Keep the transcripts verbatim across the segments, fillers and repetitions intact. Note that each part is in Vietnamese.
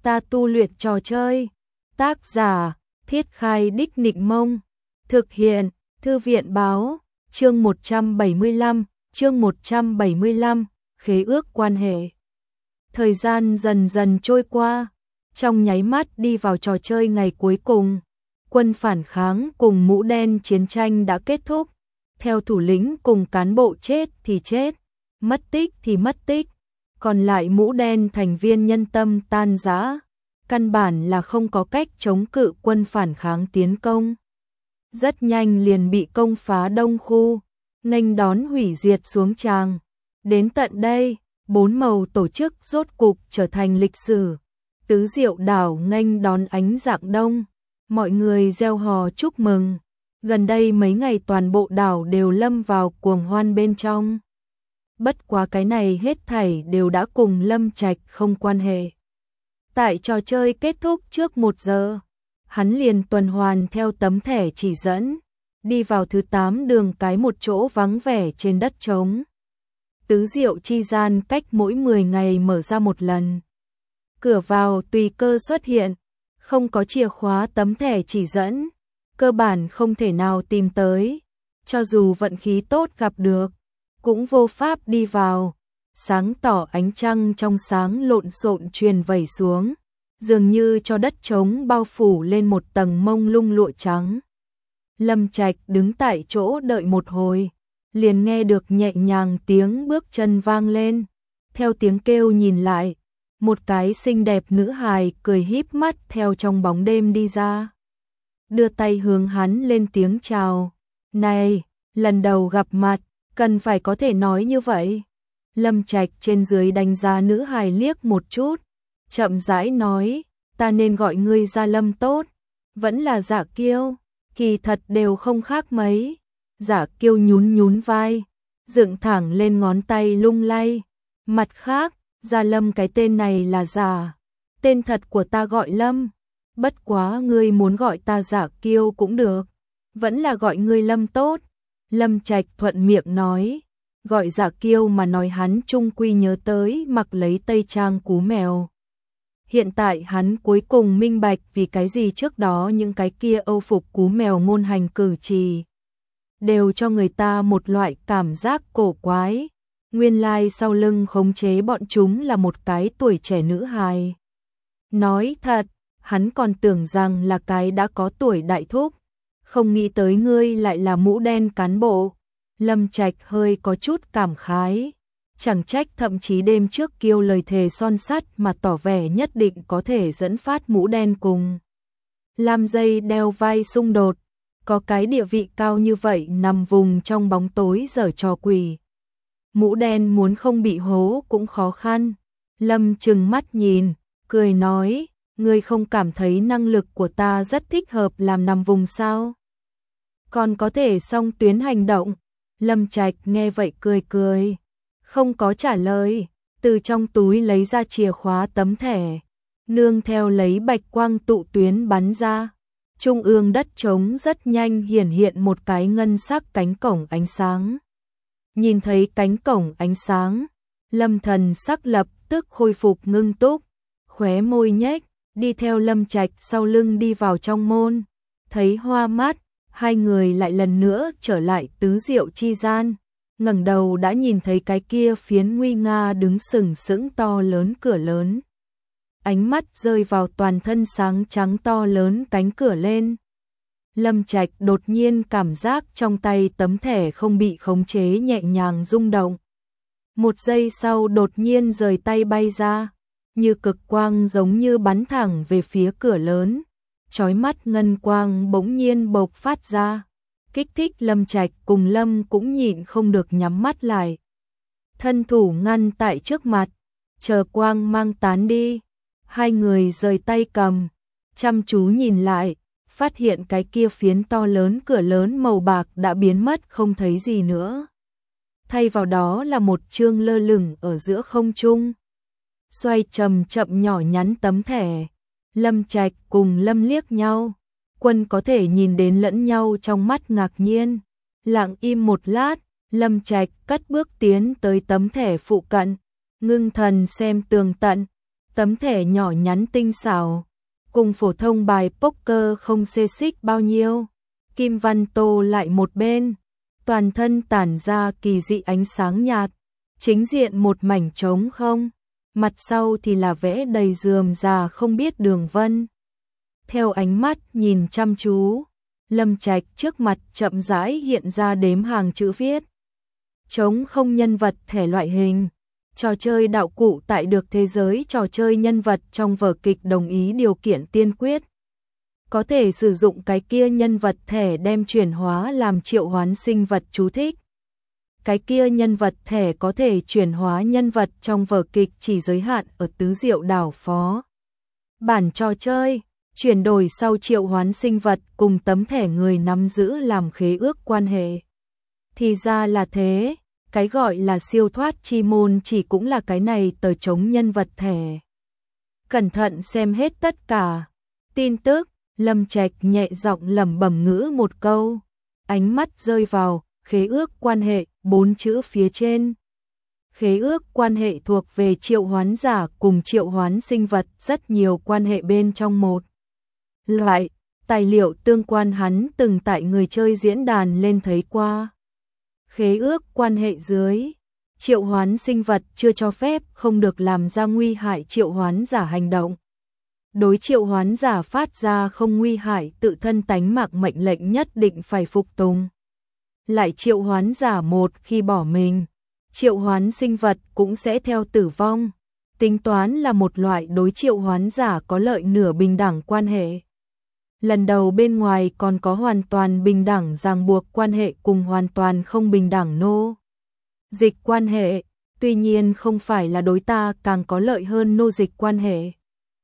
ta tu luyện trò chơi. Tác giả, Thiết Khai Đích Nịnh Mông. Thực hiện, Thư viện Báo. Chương một trăm bảy mươi lăm, chương một trăm bảy mươi lăm, khế ước quan hệ. Thời gian dần dần trôi qua, trong nháy mắt đi vào trò chơi ngày cuối cùng. Quân phản kháng cùng mũ đen chiến tranh đã kết thúc. Theo thủ lĩnh cùng cán bộ chết thì chết, mất tích thì mất tích. Còn lại mũ đen thành viên nhân tâm tan rã, căn bản là không có cách chống cự quân phản kháng tiến công. Rất nhanh liền bị công phá đông khu, nghênh đón hủy diệt xuống tràng. Đến tận đây, bốn màu tổ chức rốt cục trở thành lịch sử. Tứ Diệu đảo nghênh đón ánh rạng đông, mọi người reo hò chúc mừng. Gần đây mấy ngày toàn bộ đảo đều lâm vào cuồng hoan bên trong. Bất quá cái này hết thảy đều đã cùng Lâm Trạch không quan hệ. Tại trò chơi kết thúc trước một giờ, hắn liền tuần hoàn theo tấm thẻ chỉ dẫn, đi vào thứ tám đường cái, một chỗ vắng vẻ trên đất trống. Tứ Diệu chi gian cách mỗi mười ngày mở ra một lần. Cửa vào tùy cơ xuất hiện, không có chìa khóa tấm thẻ chỉ dẫn, cơ bản không thể nào tìm tới. Cho dù vận khí tốt gặp được, cũng vô pháp đi vào. Sáng tỏ ánh trăng trong sáng lộn xộn truyền vẩy xuống, dường như cho đất trống bao phủ lên một tầng mông lung lụa trắng. Lâm Trạch đứng tại chỗ đợi một hồi, liền nghe được nhẹ nhàng tiếng bước chân vang lên. Theo tiếng kêu nhìn lại, một cái xinh đẹp nữ hài cười híp mắt theo trong bóng đêm đi ra. Đưa tay hướng hắn lên tiếng chào. Này, lần đầu gặp mặt, cần phải có thể nói như vậy. Lâm Trạch trên dưới đánh giá nữ hài liếc một chút, chậm rãi nói, ta nên gọi ngươi Gia Lâm tốt, vẫn là Dạ Kiêu, kỳ thật đều không khác mấy. Dạ Kiêu nhún nhún vai, dựng thẳng lên ngón tay lung lay. Mặt khác, Gia Lâm cái tên này là giả, tên thật của ta gọi Lâm, bất quá ngươi muốn gọi ta Dạ Kiêu cũng được, vẫn là gọi ngươi Lâm tốt. Lâm Trạch thuận miệng nói, gọi Dạ Kiêu mà nói hắn chung quy nhớ tới mặc lấy tây trang cú mèo. Hiện tại hắn cuối cùng minh bạch vì cái gì trước đó những cái kia âu phục cú mèo ngôn hành cử chỉ đều cho người ta một loại cảm giác cổ quái. Nguyên lai sau lưng khống chế bọn chúng là một cái tuổi trẻ nữ hài. Nói thật, hắn còn tưởng rằng là cái đã có tuổi đại thúc, không nghĩ tới ngươi lại là mũ đen cán bộ. Lâm Trạch hơi có chút cảm khái, chẳng trách thậm chí đêm trước Kiêu lời thề son sắt mà tỏ vẻ nhất định có thể dẫn phát mũ đen cùng Lam dây đeo vai xung đột, có cái địa vị cao như vậy nằm vùng trong bóng tối giở trò quỷ. Mũ đen muốn không bị hố cũng khó khăn. Lâm trừng mắt nhìn, cười nói, ngươi không cảm thấy năng lực của ta rất thích hợp làm nằm vùng sao? Còn có thể song tuyến hành động. Lâm Trạch nghe vậy cười cười, không có trả lời, từ trong túi lấy ra chìa khóa tấm thẻ, nương theo lấy bạch quang tụ tuyến bắn ra. Trung ương đất trống rất nhanh hiển hiện một cái ngân sắc cánh cổng ánh sáng. Nhìn thấy cánh cổng ánh sáng, Lâm Thần sắc lập tức khôi phục ngưng túc, khóe môi nhếch, đi theo Lâm Trạch sau lưng đi vào trong môn. Thấy hoa mắt, hai người lại lần nữa trở lại tứ diệu chi gian, ngẩng đầu đã nhìn thấy cái kia phiến nguy nga đứng sừng sững to lớn cửa lớn. Ánh mắt rơi vào toàn thân sáng trắng to lớn cánh cửa lên. Lâm Trạch đột nhiên cảm giác trong tay tấm thẻ không bị khống chế nhẹ nhàng rung động. Một giây sau đột nhiên rời tay bay ra, như cực quang giống như bắn thẳng về phía cửa lớn. Chói mắt ngân quang bỗng nhiên bộc phát ra, kích thích Lâm Trạch cùng Lâm cũng nhịn không được nhắm mắt lại. Thân thủ ngăn tại trước mặt, chờ quang mang tán đi. Hai người rời tay cầm, chăm chú nhìn lại, phát hiện cái kia phiến to lớn cửa lớn màu bạc đã biến mất không thấy gì nữa. Thay vào đó là một chương lơ lửng ở giữa không trung. Xoay chậm chậm nhỏ nhắn tấm thẻ. Lâm Trạch cùng Lâm liếc nhau, Quân có thể nhìn đến lẫn nhau trong mắt ngạc nhiên. Lặng im một lát, Lâm Trạch cất bước tiến tới tấm thẻ phụ cận, ngưng thần xem tường tận. Tấm thẻ nhỏ nhắn tinh xảo, cùng phổ thông bài poker không xê xích bao nhiêu. Kim văn tô lại một bên, toàn thân tản ra kỳ dị ánh sáng nhạt, chính diện một mảnh trống không, mặt sau thì là vẽ đầy rườm rà không biết đường vân. Theo ánh mắt nhìn chăm chú, Lâm Trạch trước mặt chậm rãi hiện ra đếm hàng chữ viết. Trống không nhân vật thẻ loại hình. Trò chơi đạo cụ tại được thế giới trò chơi nhân vật trong vở kịch đồng ý điều kiện tiên quyết. Có thể sử dụng cái kia nhân vật thẻ đem chuyển hóa làm triệu hoán sinh vật chú thích. Cái kia nhân vật thẻ có thể chuyển hóa nhân vật trong vở kịch chỉ giới hạn ở tứ diệu đảo phó. Bản trò chơi, chuyển đổi sau triệu hoán sinh vật cùng tấm thẻ người nắm giữ làm khế ước quan hệ. Thì ra là thế. Cái gọi là siêu thoát chi môn chỉ cũng là cái này tờ chống nhân vật thẻ. Cẩn thận xem hết tất cả. Tin tức, Lâm Trạch nhẹ giọng lẩm bẩm ngữ một câu. Ánh mắt rơi vào, khế ước quan hệ, bốn chữ phía trên. Khế ước quan hệ thuộc về triệu hoán giả cùng triệu hoán sinh vật rất nhiều quan hệ bên trong một. Loại, tài liệu tương quan hắn từng tại người chơi diễn đàn lên thấy qua. Khế ước quan hệ dưới, triệu hoán sinh vật chưa cho phép không được làm ra nguy hại triệu hoán giả hành động. Đối triệu hoán giả phát ra không nguy hại tự thân tánh mạng mệnh lệnh nhất định phải phục tùng. Lại triệu hoán giả một khi bỏ mình, triệu hoán sinh vật cũng sẽ theo tử vong. Tính toán là một loại đối triệu hoán giả có lợi nửa bình đẳng quan hệ. Lần đầu bên ngoài còn có hoàn toàn bình đẳng ràng buộc quan hệ cùng hoàn toàn không bình đẳng nô dịch quan hệ, tuy nhiên không phải là đối ta càng có lợi hơn nô dịch quan hệ.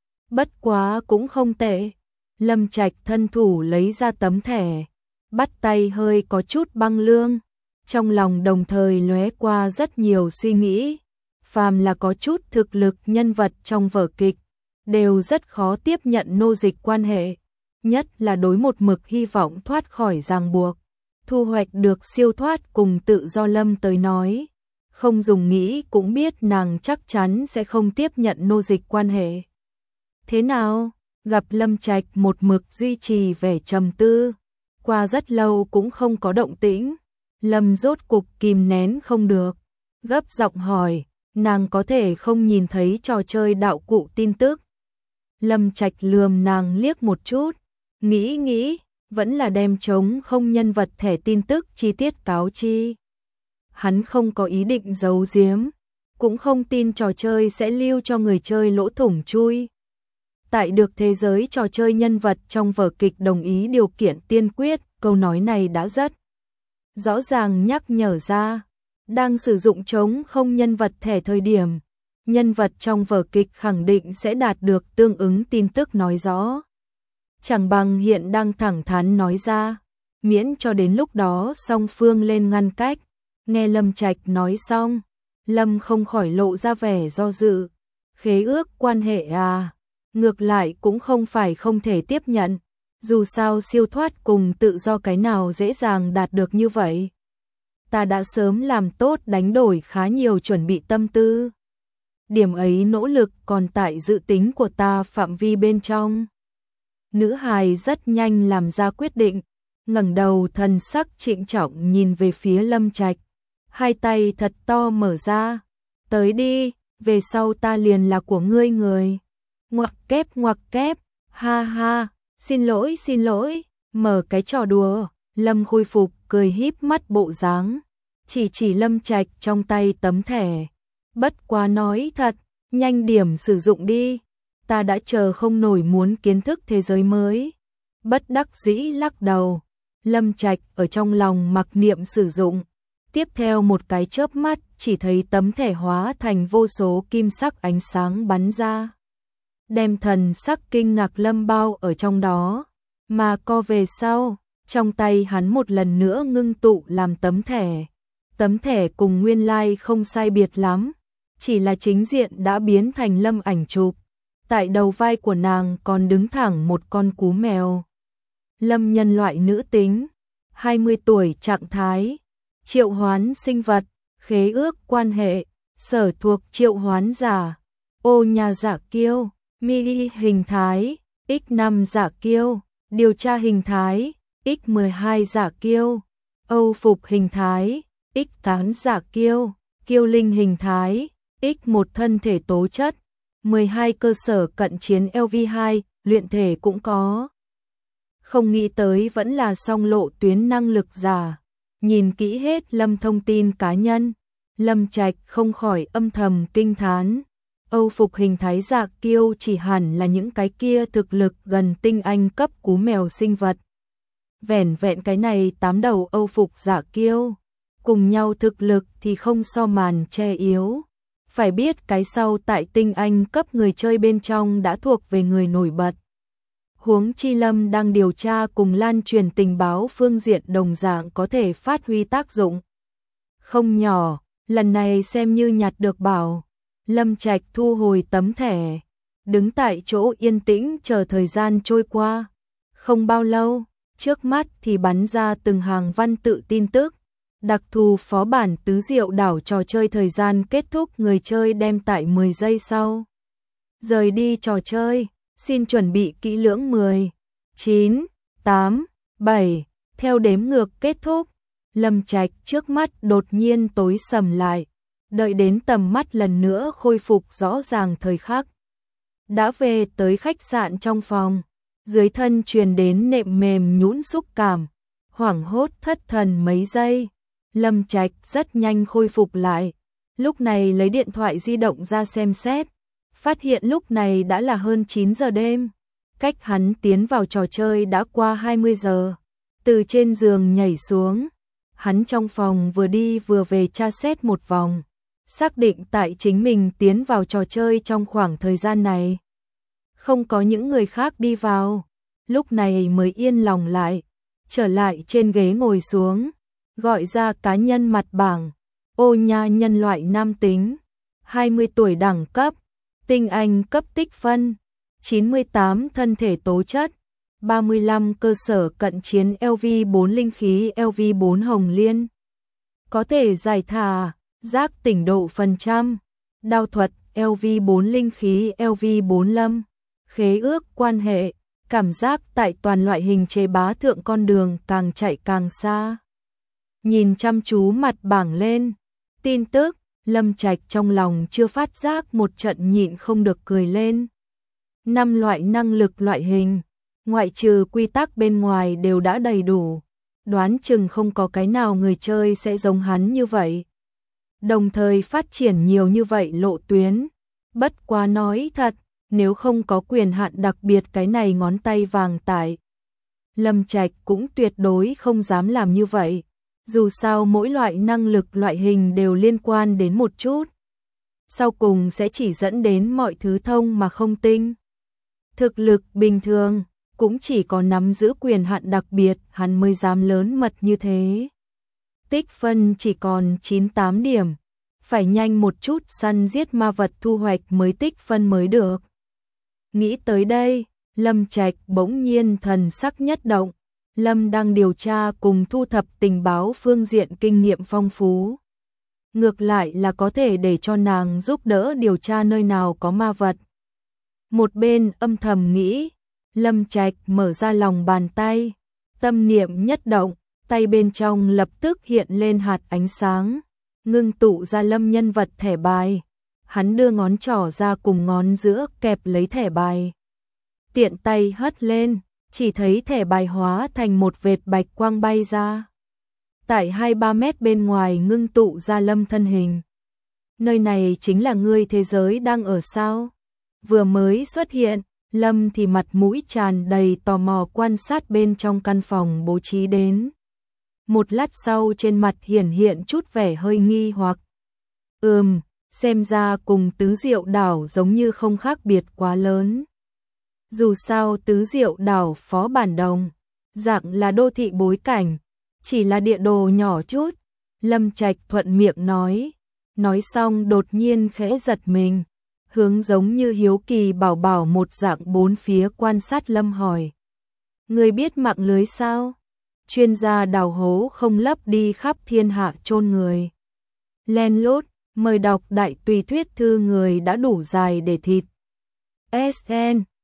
Bất quá cũng không tệ. Lâm Trạch thân thủ lấy ra tấm thẻ, bắt tay hơi có chút băng lương, trong lòng đồng thời lóe qua rất nhiều suy nghĩ. Phàm là có chút thực lực nhân vật trong vở kịch, đều rất khó tiếp nhận nô dịch quan hệ. Nhất là đối một mực hy vọng thoát khỏi ràng buộc, thu hoạch được siêu thoát cùng tự do Lâm tới nói. Không dùng nghĩ cũng biết nàng chắc chắn sẽ không tiếp nhận nô dịch quan hệ. Thế nào? Gặp Lâm Trạch một mực duy trì vẻ trầm tư. Qua rất lâu cũng không có động tĩnh. Lâm rốt cục kìm nén không được. Gấp giọng hỏi, nàng có thể không nhìn thấy trò chơi đạo cụ tin tức. Lâm Trạch lườm nàng liếc một chút. Nghĩ nghĩ, vẫn là đem trống không nhân vật thẻ tin tức chi tiết cáo chi. Hắn không có ý định giấu giếm, cũng không tin trò chơi sẽ lưu cho người chơi lỗ thủng chui. Tại được thế giới trò chơi nhân vật trong vở kịch đồng ý điều kiện tiên quyết, câu nói này đã rất rõ ràng nhắc nhở ra. Đang sử dụng trống không nhân vật thẻ thời điểm, nhân vật trong vở kịch khẳng định sẽ đạt được tương ứng tin tức nói rõ. Chẳng bằng hiện đang thẳng thắn nói ra, miễn cho đến lúc đó song phương lên ngăn cách. Nghe Lâm Trạch nói xong, Lâm không khỏi lộ ra vẻ do dự. Khế ước quan hệ à, ngược lại cũng không phải không thể tiếp nhận. Dù sao siêu thoát cùng tự do cái nào dễ dàng đạt được như vậy. Ta đã sớm làm tốt đánh đổi khá nhiều chuẩn bị tâm tư. Điểm ấy nỗ lực còn tại dự tính của ta phạm vi bên trong. Nữ hài rất nhanh làm ra quyết định, ngẩng đầu thần sắc trịnh trọng nhìn về phía Lâm Trạch, hai tay thật to mở ra, tới đi, về sau ta liền là của ngươi người. Ngoặc kép ngoặc kép, ha ha, xin lỗi xin lỗi, mở cái trò đùa. Lâm khôi phục cười híp mắt bộ dáng, chỉ chỉ Lâm Trạch trong tay tấm thẻ. Bất quá nói thật, nhanh điểm sử dụng đi. Ta đã chờ không nổi muốn kiến thức thế giới mới. Bất đắc dĩ lắc đầu. Lâm Trạch ở trong lòng mặc niệm sử dụng. Tiếp theo một cái chớp mắt, chỉ thấy tấm thẻ hóa thành vô số kim sắc ánh sáng bắn ra. Đem thần sắc kinh ngạc Lâm bao ở trong đó. Mà co về sau, trong tay hắn một lần nữa ngưng tụ làm tấm thẻ. Tấm thẻ cùng nguyên lai không sai biệt lắm. Chỉ là chính diện đã biến thành Lâm ảnh chụp. Tại đầu vai của nàng còn đứng thẳng một con cú mèo. Lâm nhân loại nữ tính, hai mươi tuổi trạng thái, triệu hoán sinh vật, khế ước quan hệ, sở thuộc triệu hoán giả. Ô nhà giả kiêu, mini hình thái, nhân năm giả kiêu, điều tra hình thái, nhân mười hai giả kiêu, Âu phục hình thái, nhân tám giả kiêu, kiêu linh hình thái, nhân một thân thể tố chất, mười hai cơ sở cận chiến L V hai, luyện thể cũng có. Không nghĩ tới vẫn là song lộ tuyến năng lực giả. Nhìn kỹ hết Lâm thông tin cá nhân, Lâm Trạch không khỏi âm thầm kinh thán. Âu phục hình thái giả kiêu chỉ hẳn là những cái kia thực lực gần tinh anh cấp cú mèo sinh vật. Vẻn vẹn cái này tám đầu Âu phục giả kiêu, cùng nhau thực lực thì không so màn che yếu. Phải biết cái sau tại tinh anh cấp người chơi bên trong đã thuộc về người nổi bật. Huống chi Lâm đang điều tra cùng lan truyền tình báo phương diện đồng dạng có thể phát huy tác dụng không nhỏ, lần này xem như nhặt được bảo. Lâm Trạch thu hồi tấm thẻ, đứng tại chỗ yên tĩnh chờ thời gian trôi qua. Không bao lâu, trước mắt thì bắn ra từng hàng văn tự tin tức. Đặc thù phó bản tứ diệu đảo trò chơi thời gian kết thúc người chơi đem tại mười giây sau. Rời đi trò chơi, xin chuẩn bị kỹ lưỡng mười, chín, tám, bảy, theo đếm ngược kết thúc. Lâm Trạch trước mắt đột nhiên tối sầm lại, đợi đến tầm mắt lần nữa khôi phục rõ ràng thời khắc. Đã về tới khách sạn trong phòng, dưới thân truyền đến nệm mềm nhũn xúc cảm, hoảng hốt thất thần mấy giây. Lâm Trạch rất nhanh khôi phục lại, lúc này lấy điện thoại di động ra xem xét, phát hiện lúc này đã là hơn chín giờ đêm, cách hắn tiến vào trò chơi đã qua hai mươi giờ. Từ trên giường nhảy xuống, hắn trong phòng vừa đi vừa về tra xét một vòng, xác định tại chính mình tiến vào trò chơi trong khoảng thời gian này không có những người khác đi vào, lúc này mới yên lòng lại, trở lại trên ghế ngồi xuống, gọi ra cá nhân mặt bảng. Ô nha nhân loại nam tính, hai mươi tuổi đẳng cấp, tinh anh cấp tích phân, chín mươi tám thân thể tố chất, ba mươi lăm cơ sở cận chiến L V bốn linh khí L V bốn hồng liên. Có thể giải thả, giác tỉnh độ phần trăm, đao thuật L V bốn linh khí L V bốn lâm, khế ước quan hệ, cảm giác tại toàn loại hình chế bá thượng con đường càng chạy càng xa. Nhìn chăm chú mặt bảng lên, tin tức, Lâm Trạch trong lòng chưa phát giác một trận nhịn không được cười lên. Năm loại năng lực loại hình, ngoại trừ quy tắc bên ngoài đều đã đầy đủ, đoán chừng không có cái nào người chơi sẽ giống hắn như vậy. Đồng thời phát triển nhiều như vậy lộ tuyến, bất quá nói thật, nếu không có quyền hạn đặc biệt cái này ngón tay vàng tại, Lâm Trạch cũng tuyệt đối không dám làm như vậy. Dù sao mỗi loại năng lực loại hình đều liên quan đến một chút, sau cùng sẽ chỉ dẫn đến mọi thứ thông mà không tinh. Thực lực bình thường, cũng chỉ có nắm giữ quyền hạn đặc biệt hắn mới dám lớn mật như thế. Tích phân chỉ còn chín tám điểm, phải nhanh một chút săn giết ma vật thu hoạch mới tích phân mới được. Nghĩ tới đây, Lâm Trạch bỗng nhiên thần sắc nhất động. Lâm đang điều tra cùng thu thập tình báo phương diện kinh nghiệm phong phú. Ngược lại là có thể để cho nàng giúp đỡ điều tra nơi nào có ma vật. Một bên âm thầm nghĩ, Lâm Trạch mở ra lòng bàn tay, tâm niệm nhất động, tay bên trong lập tức hiện lên hạt ánh sáng, ngưng tụ ra Lâm nhân vật thẻ bài. Hắn đưa ngón trỏ ra cùng ngón giữa kẹp lấy thẻ bài. Tiện tay hất lên, chỉ thấy thẻ bài hóa thành một vệt bạch quang bay ra. Tại hai ba mét bên ngoài ngưng tụ ra Lâm thân hình. Nơi này chính là ngươi thế giới đang ở sao? Vừa mới xuất hiện, Lâm thì mặt mũi tràn đầy tò mò quan sát bên trong căn phòng bố trí đến. Một lát sau trên mặt hiển hiện chút vẻ hơi nghi hoặc. Ừm, xem ra cùng tứ diệu đảo giống như không khác biệt quá lớn. Dù sao tứ diệu đảo phó bản đồng, dạng là đô thị bối cảnh, chỉ là địa đồ nhỏ chút. Lâm Trạch thuận miệng nói, nói xong đột nhiên khẽ giật mình, hướng giống như hiếu kỳ bảo bảo một dạng bốn phía quan sát Lâm hỏi. Người biết mạng lưới sao? Chuyên gia đào hố không lấp đi khắp thiên hạ chôn người. Len lút, Mời đọc đại tùy thuyết thư người đã đủ dài để thịt. ét en